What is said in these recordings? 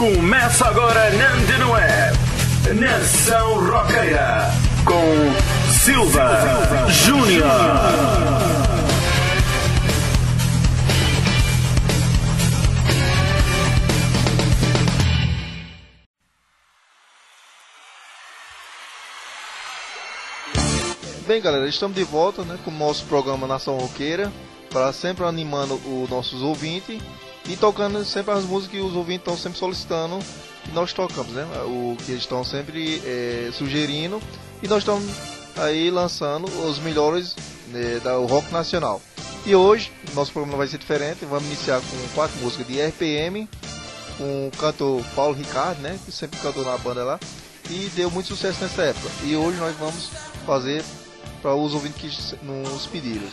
Começa agora na Antena Web, Nação Roqueira, com Silva Júnior. Bem, galera, estamos de volta, né, com o nosso programa Nação Roqueira, para sempre animando os nossos ouvintes e tocando sempre as músicas que os ouvintes estão sempre solicitando e nós tocamos, né, o que eles estão sempre sugerindo, e nós estamos aí lançando os melhores do rock nacional. E hoje nosso programa vai ser diferente, vamos iniciar com 4 músicas de RPM, com o cantor Paulo Ricardo, né, que sempre cantou na banda lá e deu muito sucesso nessa época. E hoje nós vamos fazer para os ouvintes que nos pediram.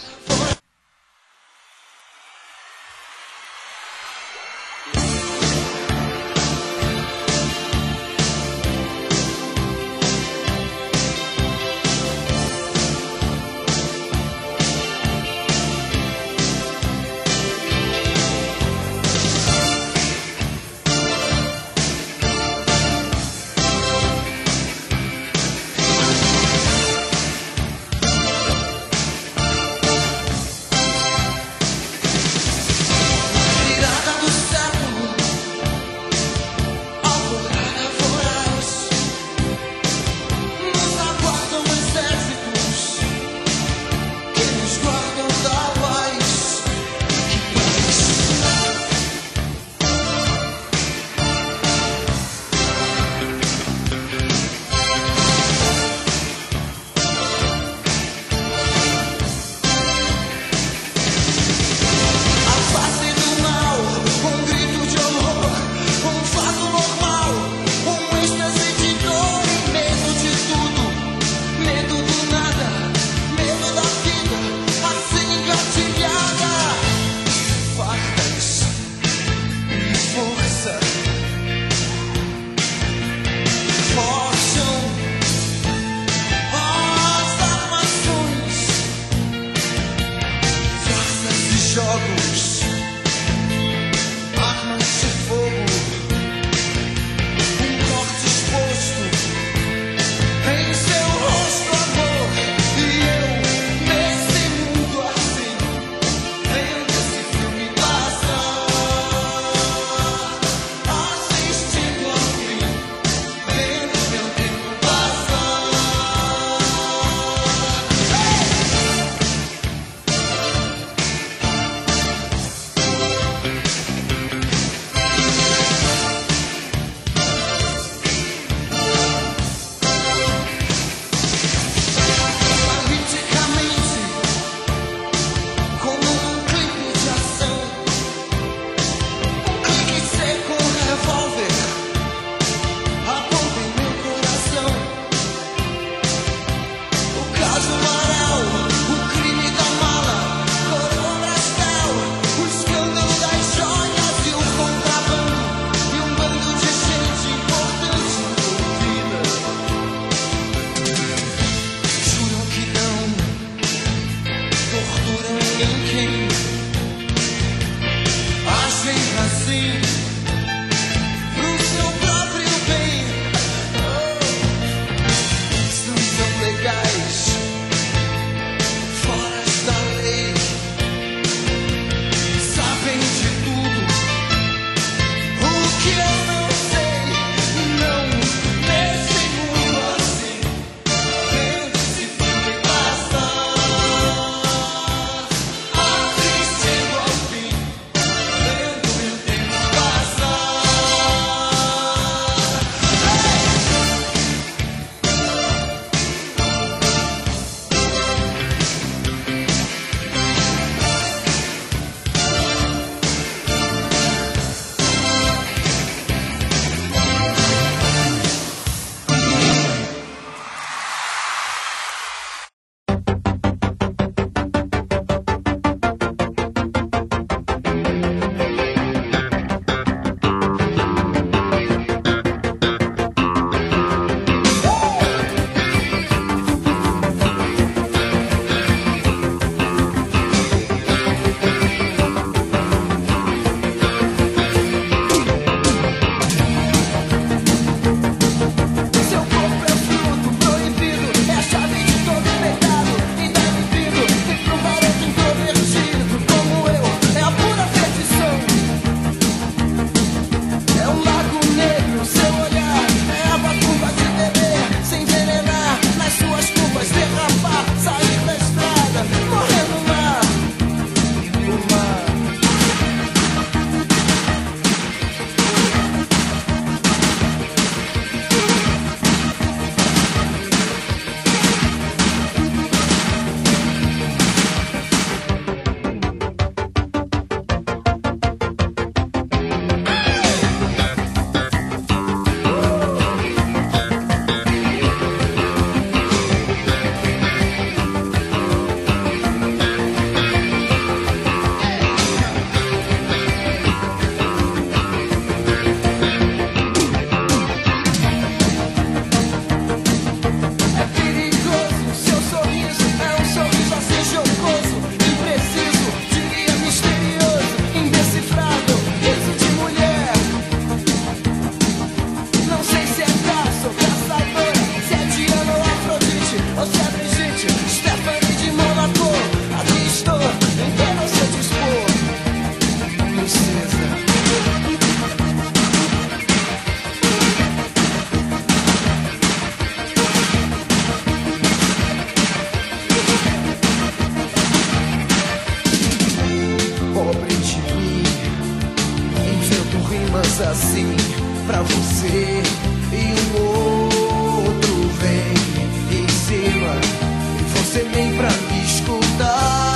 assim pra você e um outro vem em cima e você vem pra me escutar.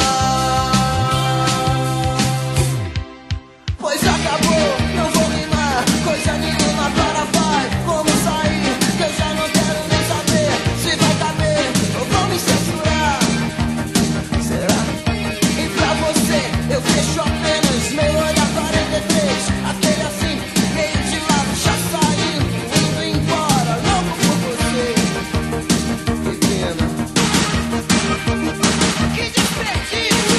Pois acabou, não vou rimar coisa nenhuma, para vai, vamos sair, que eu já não quero nem saber se vai caber ou vão me censurar. Será? E pra você eu fecho apenas meu olhar 43, aquele assim, meio de lado, já saindo, indo embora, louco por você. Pequena. Que desperdício!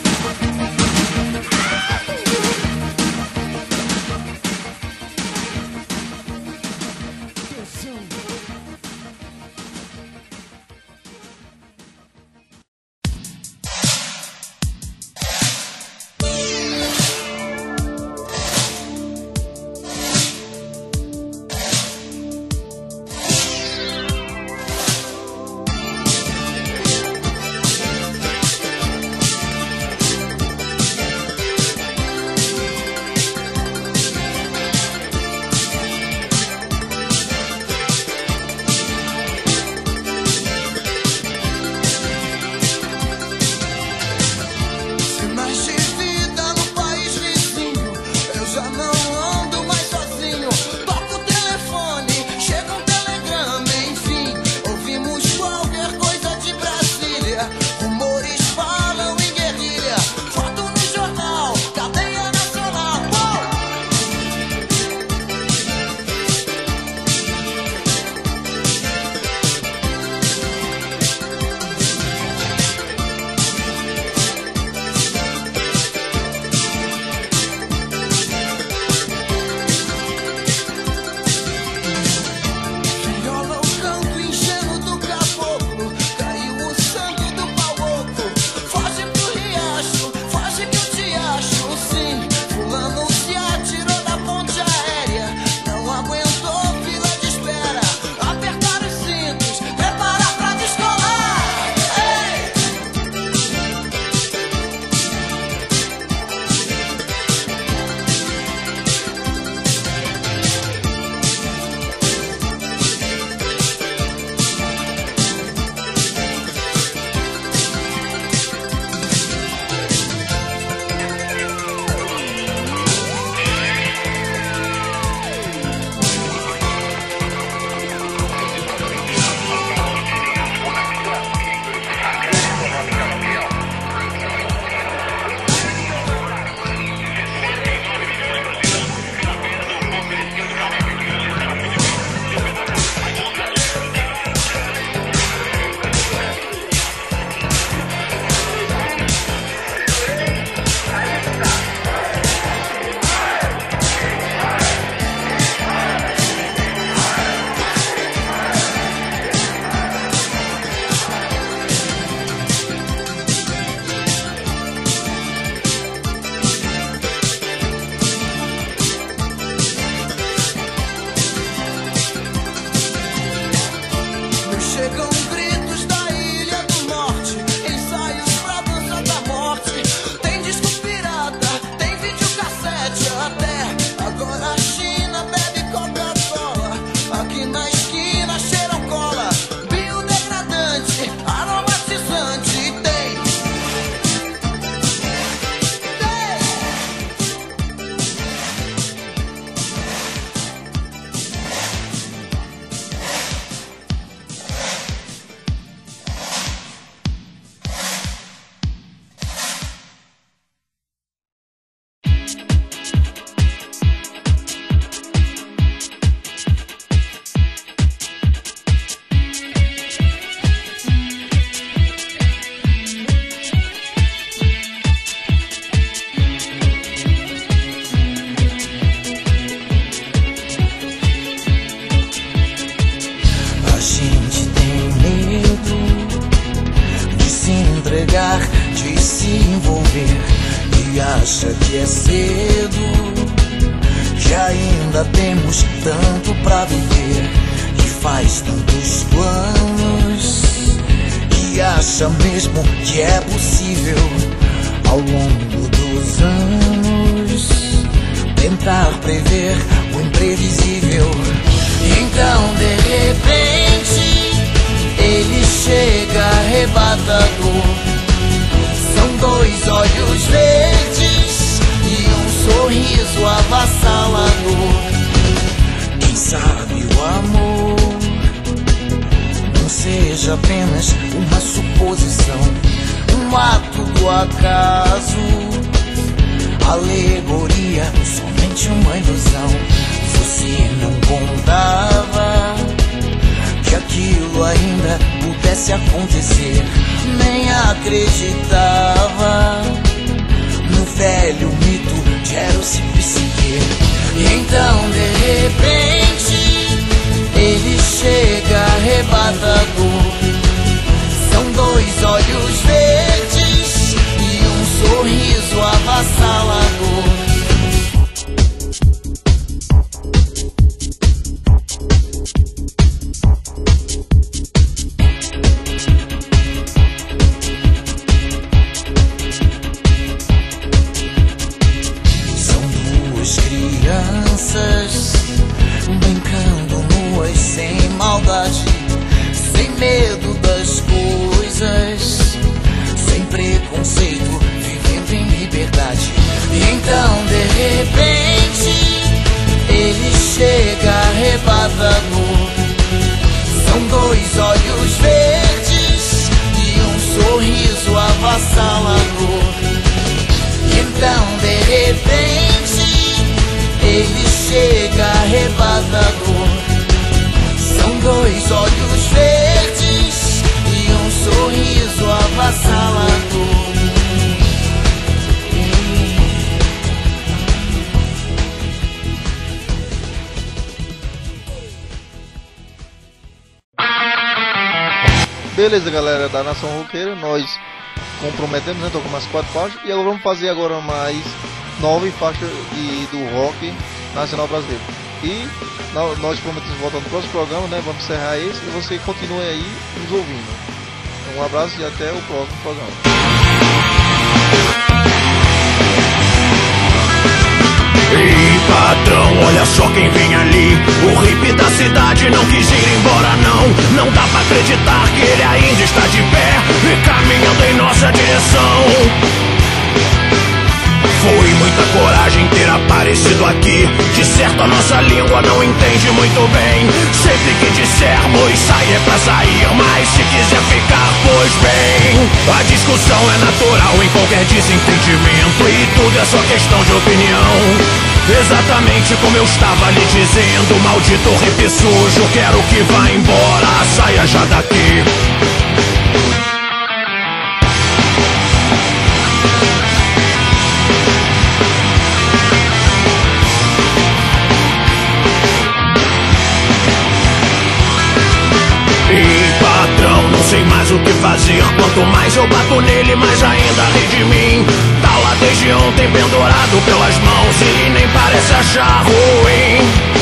de se envolver e acha que é cedo, que ainda temos tanto pra viver, que faz tantos planos e acha mesmo que é possível ao longo dos anos tentar prever o imprevisível. Então de repente ele chega arrebatador. São dois olhos verdes e um sorriso avassalador. Quem sabe o amor não seja apenas uma suposição, um ato do acaso, alegoria, somente uma ilusão. Você não contava que aquilo ainda pudesse acontecer, nem acreditava no velho mito de Eros e Psique. E então de repente ele chega arrebatador. São dois olhos verdes e um sorriso avassalador. Brincando nuas, sem maldade, sem medo das coisas, sem preconceito, vivendo em liberdade. E então de repente ele chega arrebatador. São dois olhos verdes e um sorriso avassalador. E então de repente ele chega arrebatador. São dois olhos verdes e um sorriso avassalador. Beleza, galera da Nação Roqueira, nós comprometemos, né? Tocamos mais 4 faixas e agora vamos fazer agora mais 9 faixas do rock nacional brasileiro. E nós prometemos voltar no próximo programa, né? Vamos encerrar esse e você continue aí nos ouvindo. Um abraço e até o próximo programa. Ei, patrão, olha só quem vem ali. O hippie da cidade não quis ir embora, não. Não dá pra acreditar que ele ainda está de pé e caminhando em nossa direção. Foi muita coragem ter aparecido aqui. De certo a nossa língua não entende muito bem. Sempre que dissermos sair é pra sair, mas se quiser ficar, pois bem. A discussão é natural em qualquer desentendimento e tudo é só questão de opinião. Exatamente como eu estava lhe dizendo, maldito hippie sujo, quero que vá embora, saia já daqui. Ei, patrão, não sei mais o que fazer. Quanto mais eu bato nele, mais ainda ri de mim. Tá lá desde ontem pendurado pelas mãos e nem parece achar ruim.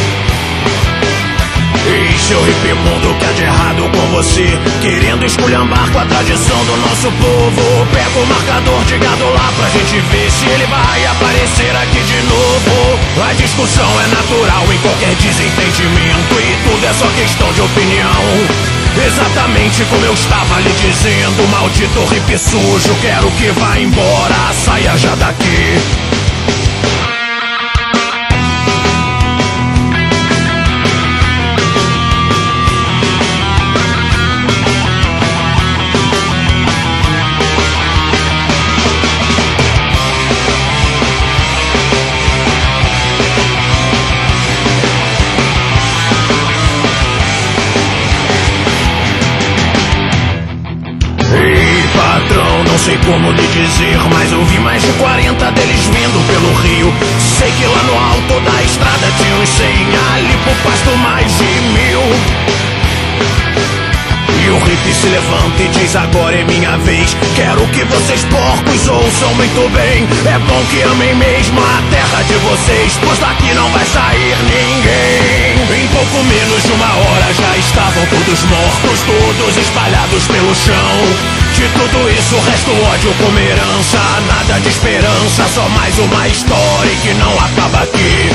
Ei, seu hippie mundo, que há de errado com você? Querendo esculhambar com a tradição do nosso povo. Pega o marcador de gado lá pra gente ver se ele vai aparecer aqui de novo. A discussão é natural em qualquer desentendimento e tudo é só questão de opinião. Exatamente como eu estava lhe dizendo, maldito hippie sujo, quero que vá embora, saia já daqui. Não sei como lhe dizer, mas eu vi mais de 40 deles vindo pelo rio. Sei que lá no alto da estrada tinha uns 100, ali pro pasto mais de 1000. E o hippie se levanta e diz: agora é minha vez. Quero que vocês porcos ouçam muito bem. É bom que amem mesmo a terra de vocês, pois daqui não vai sair ninguém. Em pouco menos de uma hora já estavam estão todos mortos, todos espalhados pelo chão. De tudo isso resta o ódio como herança. Nada de esperança, só mais uma história que não acaba aqui.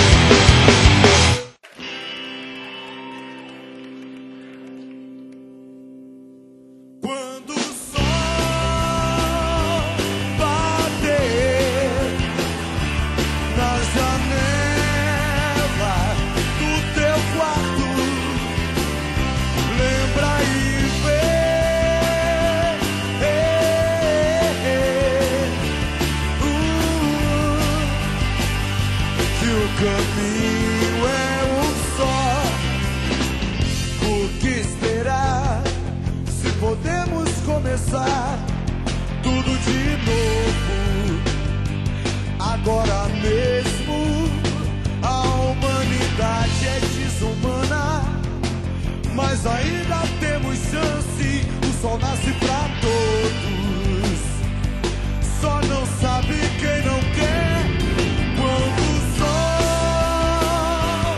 Agora mesmo a humanidade é desumana, mas ainda temos chance. O sol nasce pra todos, só não sabe quem não quer. Quando o sol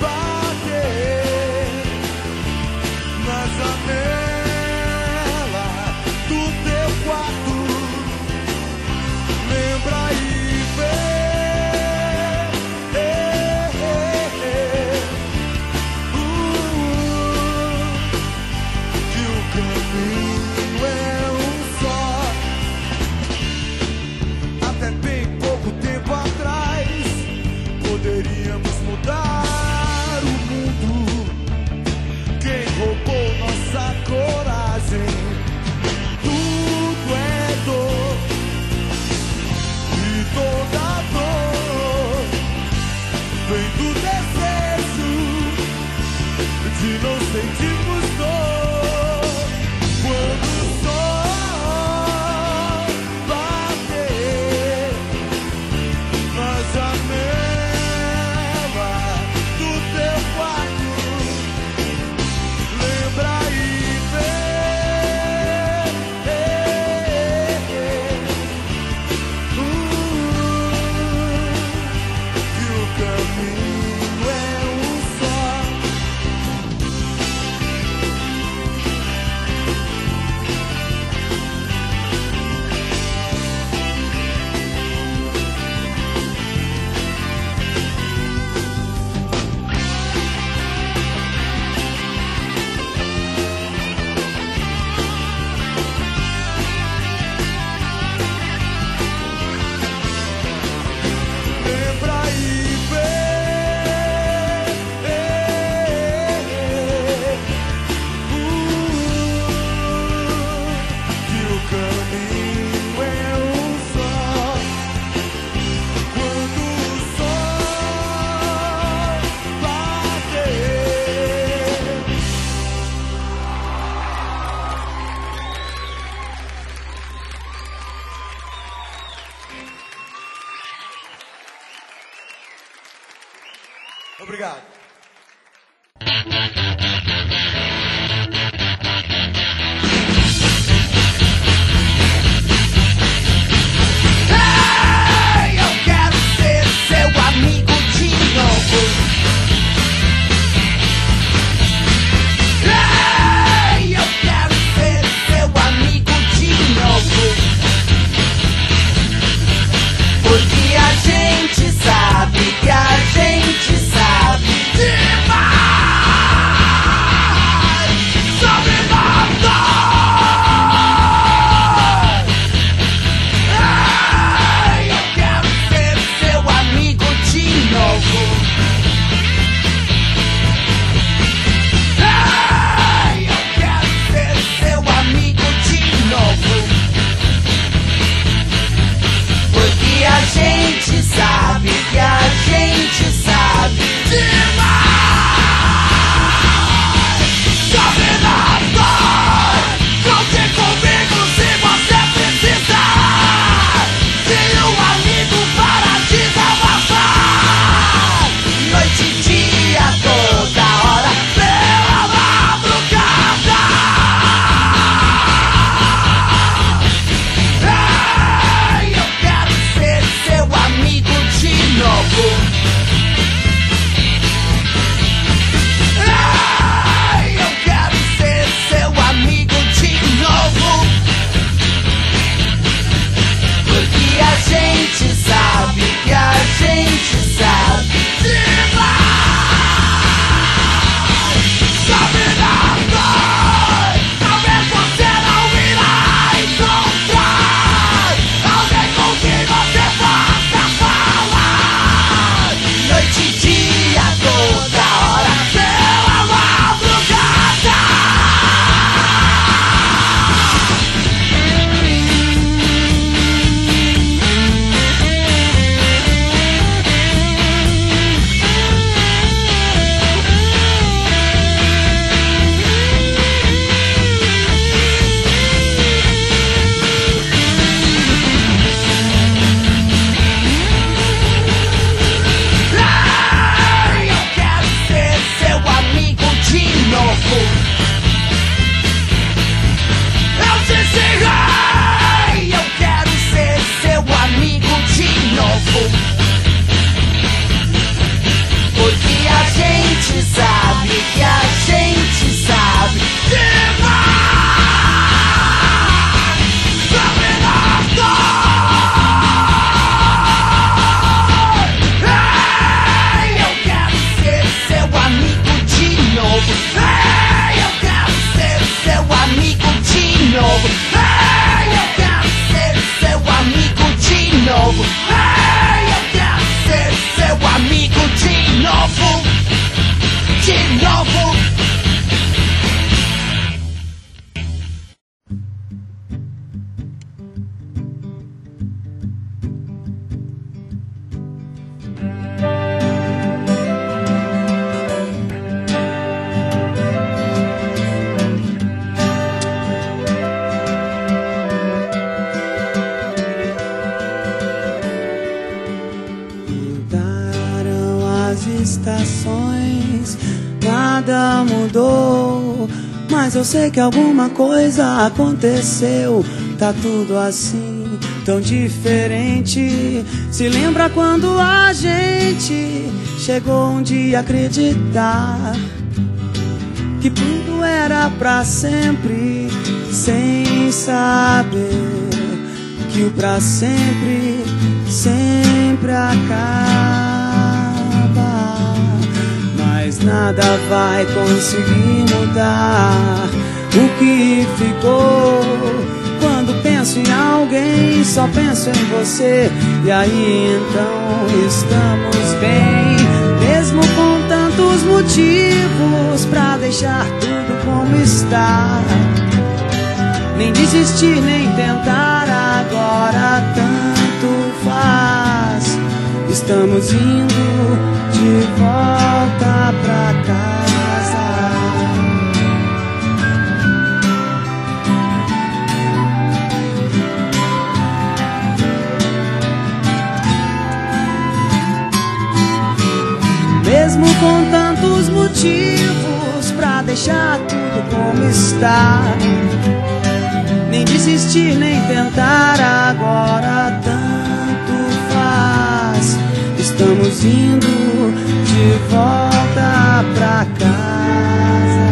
bater na janela do teu quarto, lembra aí. Poderíamos mudar o mundo. Quem roubou nossa coragem? Tudo é dor, e toda dor vem do desejo de não sentirmos dor. Quando o sol bater na janela Obrigado. Hey, eu quero ser seu amigo de novo. Hey, eu quero ser seu amigo de novo. Porque a gente sabe que a gente sabe demais. nada mudou, mas eu sei que alguma coisa aconteceu. Tá tudo assim, tão diferente. Se lembra quando a gente chegou um dia a acreditar que tudo era pra sempre, sem saber que o pra sempre sempre acaba. Mas nada vai conseguir mudar o que ficou. Quando penso em alguém, só penso em você. E aí então estamos bem, mesmo com tantos motivos pra deixar tudo como está. Nem desistir, nem tentar, agora tanto faz. Estamos indo de volta pra casa. Mesmo com tantos motivos pra deixar tudo como está. Nem desistir, nem tentar, agora tanto faz. Estamos indo de volta pra casa.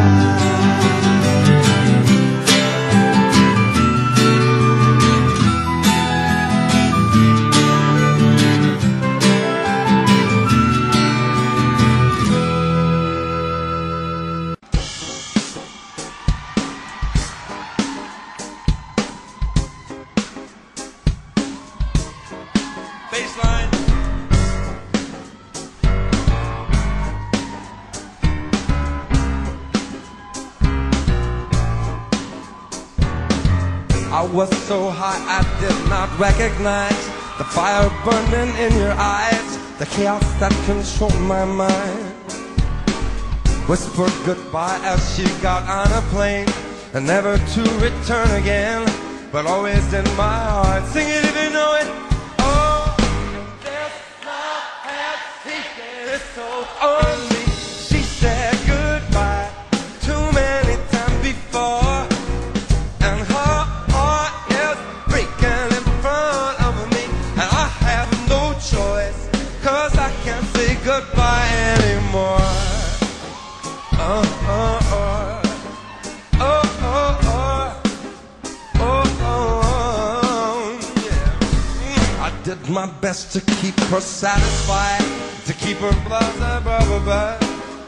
I was so high I did not recognize the fire burning in your eyes, the chaos that controlled my mind. Whispered goodbye as she got on a plane, and never to return again, but always in my heart. Sing it if you know it. Oh, this love has taken its toll on me. She said goodbye too many times before, and her heart is breaking in front of me, and I have no choice, 'cause I can't say goodbye anymore. Oh, oh, oh. Oh, oh, oh. Oh, oh, oh. Yeah. I did my best to keep her satisfied, to keep her blah, blah, blah, blah.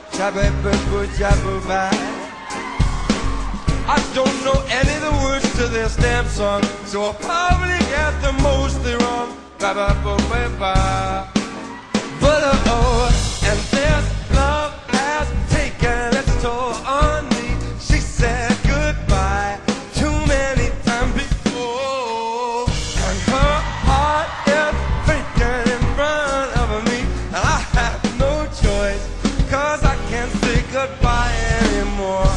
I don't know any of the words to this damn song, so I'll probably get them mostly wrong. But oh, and this love has taken its toll on me. She said goodbye too many times before, and her heart is breaking in front of me, and I have no choice, 'cause I can't say goodbye anymore.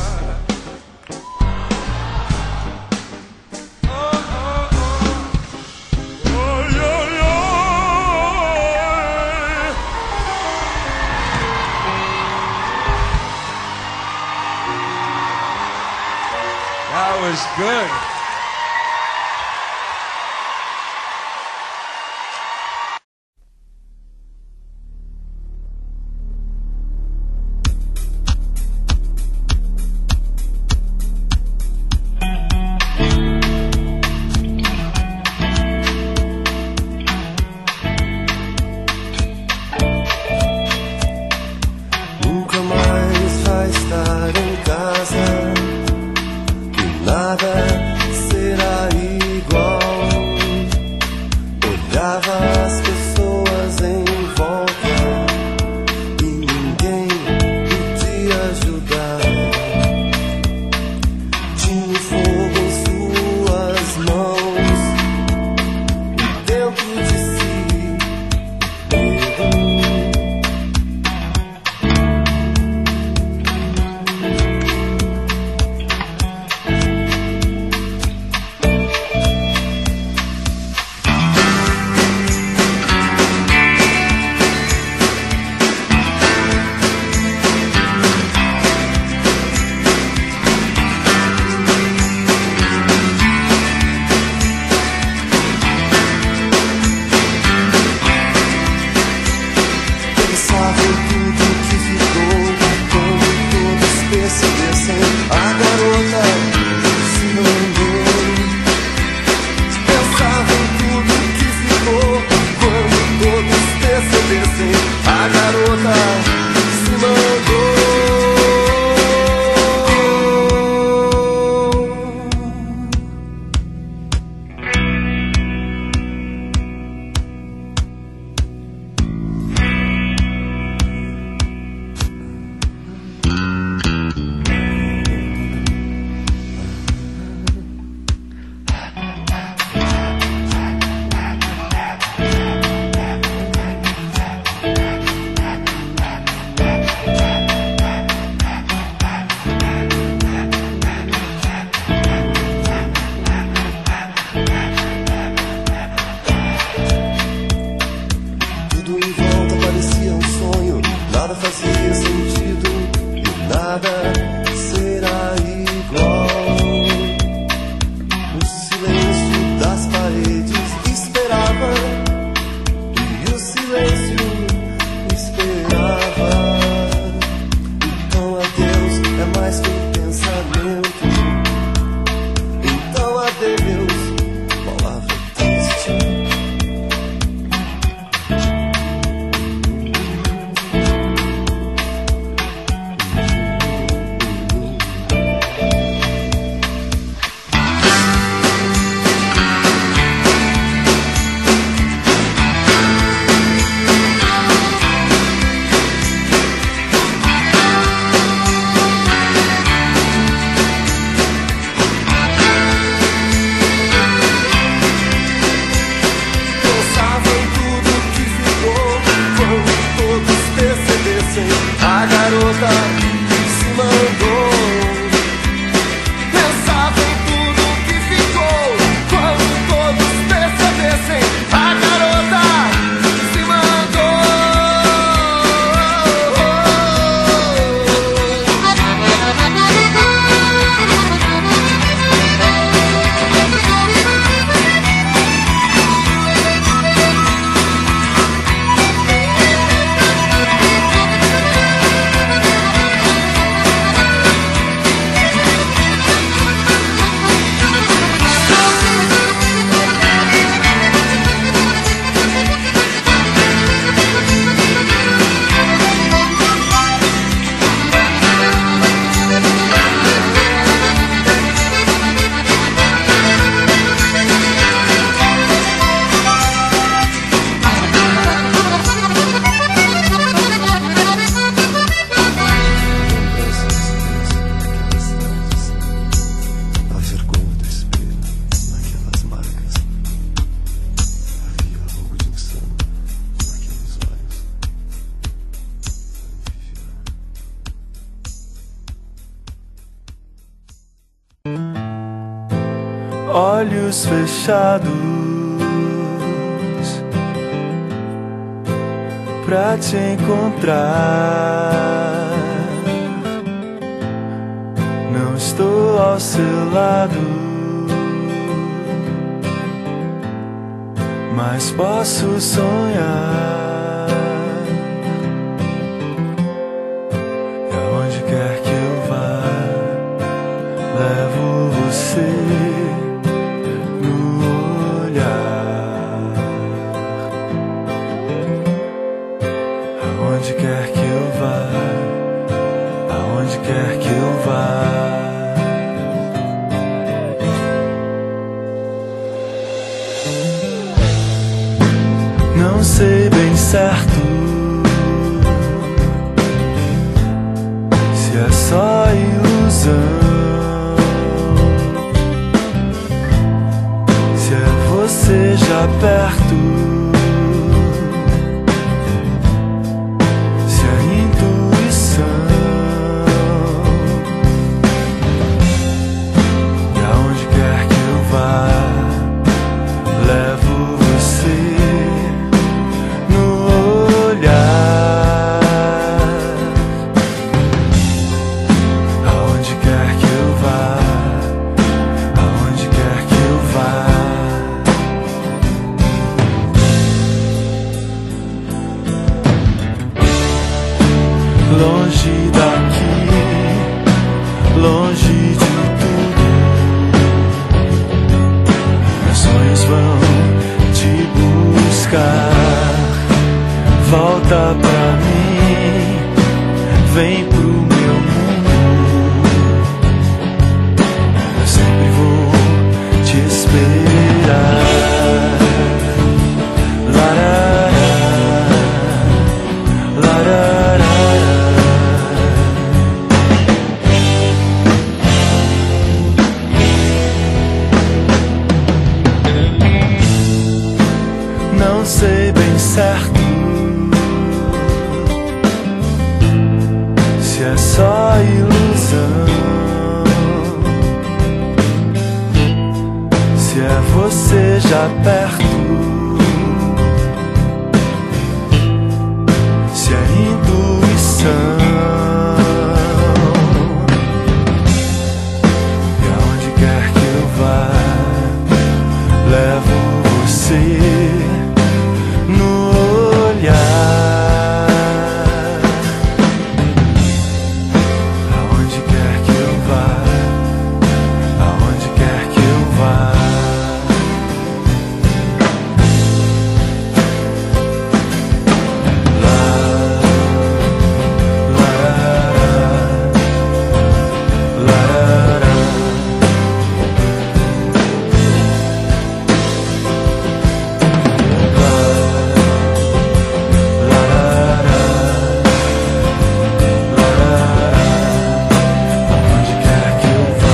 That was good. Nunca mais vai estar em casa, que nada olhos fechados pra te encontrar. Não estou ao seu lado, mas posso sonhar. E aonde quer que eu vá, levo você no olhar. Aonde quer que eu vá, aonde quer que eu vá. Não sei bem certo se é só ilusão, se é você já perto, se é intuição. E aonde quer que eu vá, levo você no olhar. Aonde quer que eu vá, aonde quer que eu vá. Longe daqui, longe de tudo, meus sonhos vão te buscar. Volta pra mim, vem pro meu mundo. Eu sempre vou te esperar. Larará, larará. Não sei bem certo se é só ilusão, se é você já perto, se é intuição. E aonde quer que eu vá, levo você no olhar. Aonde quer que eu vá, aonde quer que eu vá. Lá, larará, larará. Aonde quer que eu vá,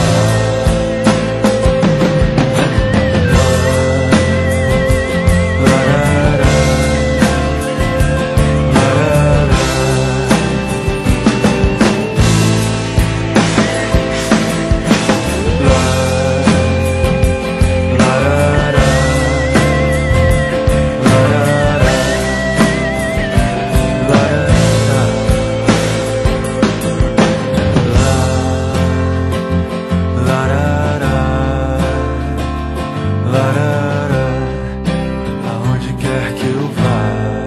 aonde quer que eu vá.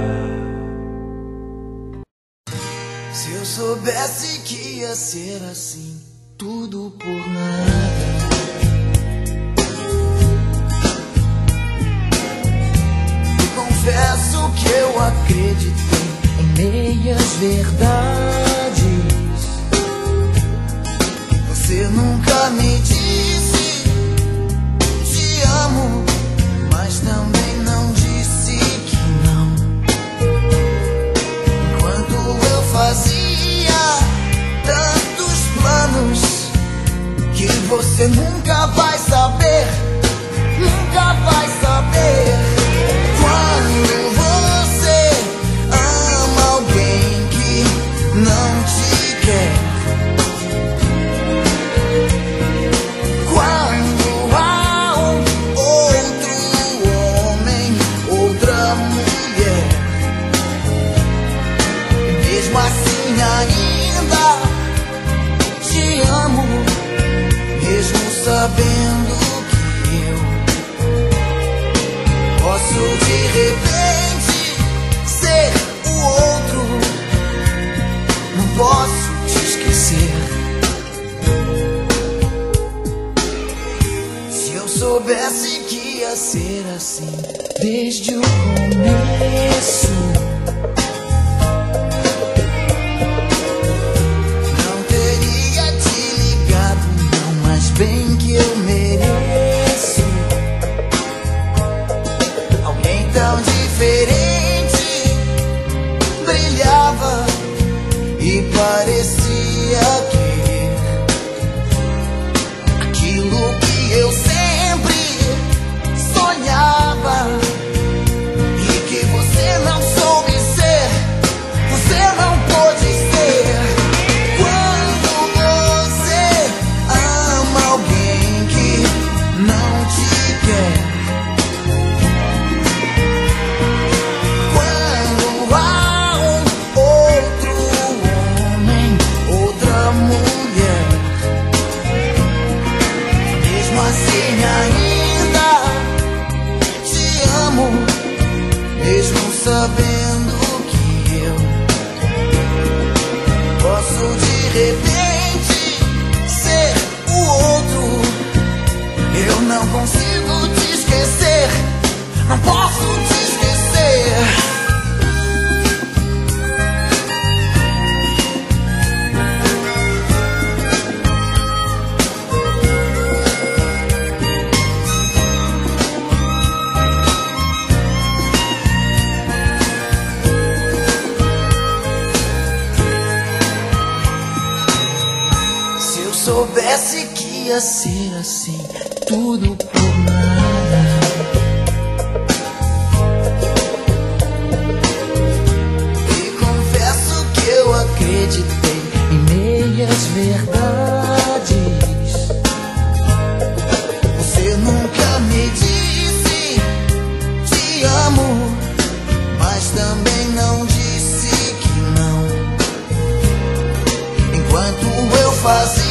Se eu soubesse que ia ser assim, tudo por nada. E confesso que eu acreditei em meias verdades. Você nunca me disse te amo, mas também não disse que não. Enquanto eu fazia tantos planos que você nunca vai saber, nunca vai saber. Quando você ama alguém que não te quer, quando há soubesse que ia ser assim desde o começo, não teria te ligado, não, mas bem que eu mereço alguém tão diferente. Brilhava e parecia querer aquilo que eu sempre sonhava e que você não soube ser, você não pôde ser. Quando você ama alguém que não te quer, quando há um outro homem, outra mulher, mesmo assim ainda te amo, mesmo sabendo que eu posso de repente ser o outro. Eu não consigo te esquecer, não posso te esquecer. Se eu soubesse que ia ser assim, tudo por nada, e confesso que eu acreditei em meias verdades. Você nunca me disse te amo, mas também não disse que não. Enquanto eu fazia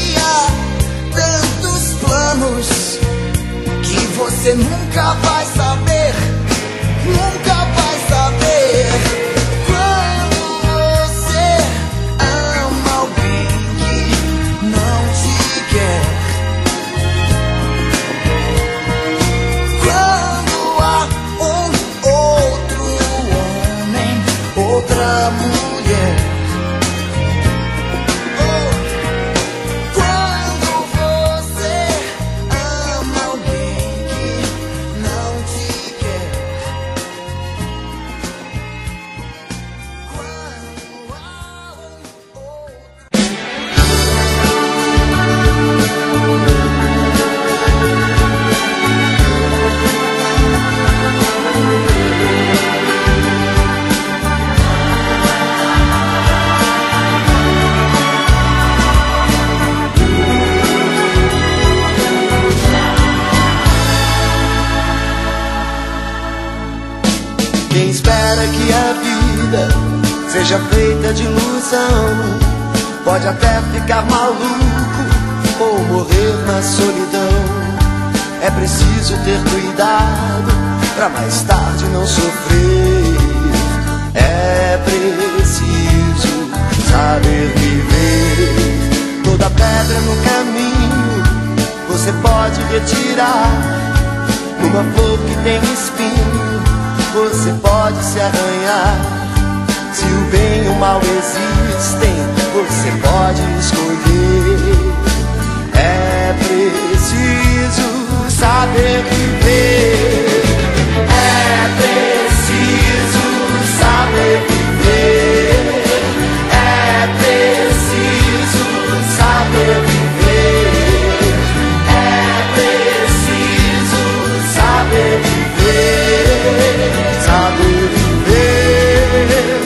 tantos planos que você nunca vai saber, nunca vai saber. Quando você ama alguém que não te quer, quando há um outro homem, outra mulher, quando você ama alguém que não te quer, quando há um outro. Quem espera que a vida seja feita de ilusão pode até ficar maluco ou morrer na solidão. É preciso ter cuidado pra mais tarde não sofrer. É preciso saber viver. Toda pedra no caminho você pode retirar. Numa flor que tem espinho você pode se arranhar. Se o bem e o mal existem, você pode escolher. É preciso saber viver. É preciso saber viver. É preciso saber viver. É preciso saber viver. Saber viver.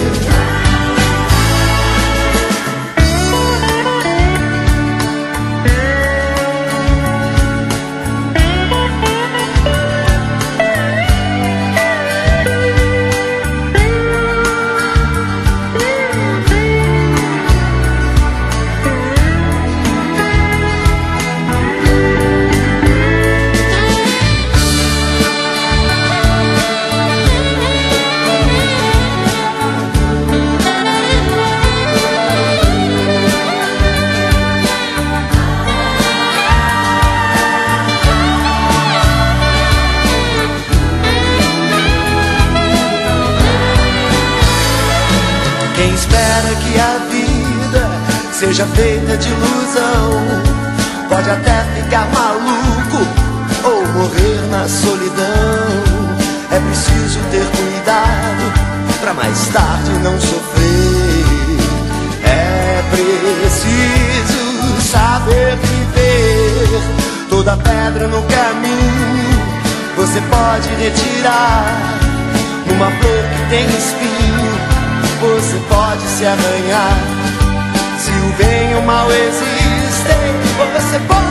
espera que a vida seja feita de ilusão. Pode até ficar maluco ou morrer na solidão. É preciso ter cuidado pra mais tarde não sofrer. É preciso saber viver. Toda pedra no caminho você pode retirar. Numa flor que tem espinho você pode se arranhar. Se o bem e o mal existem, você pode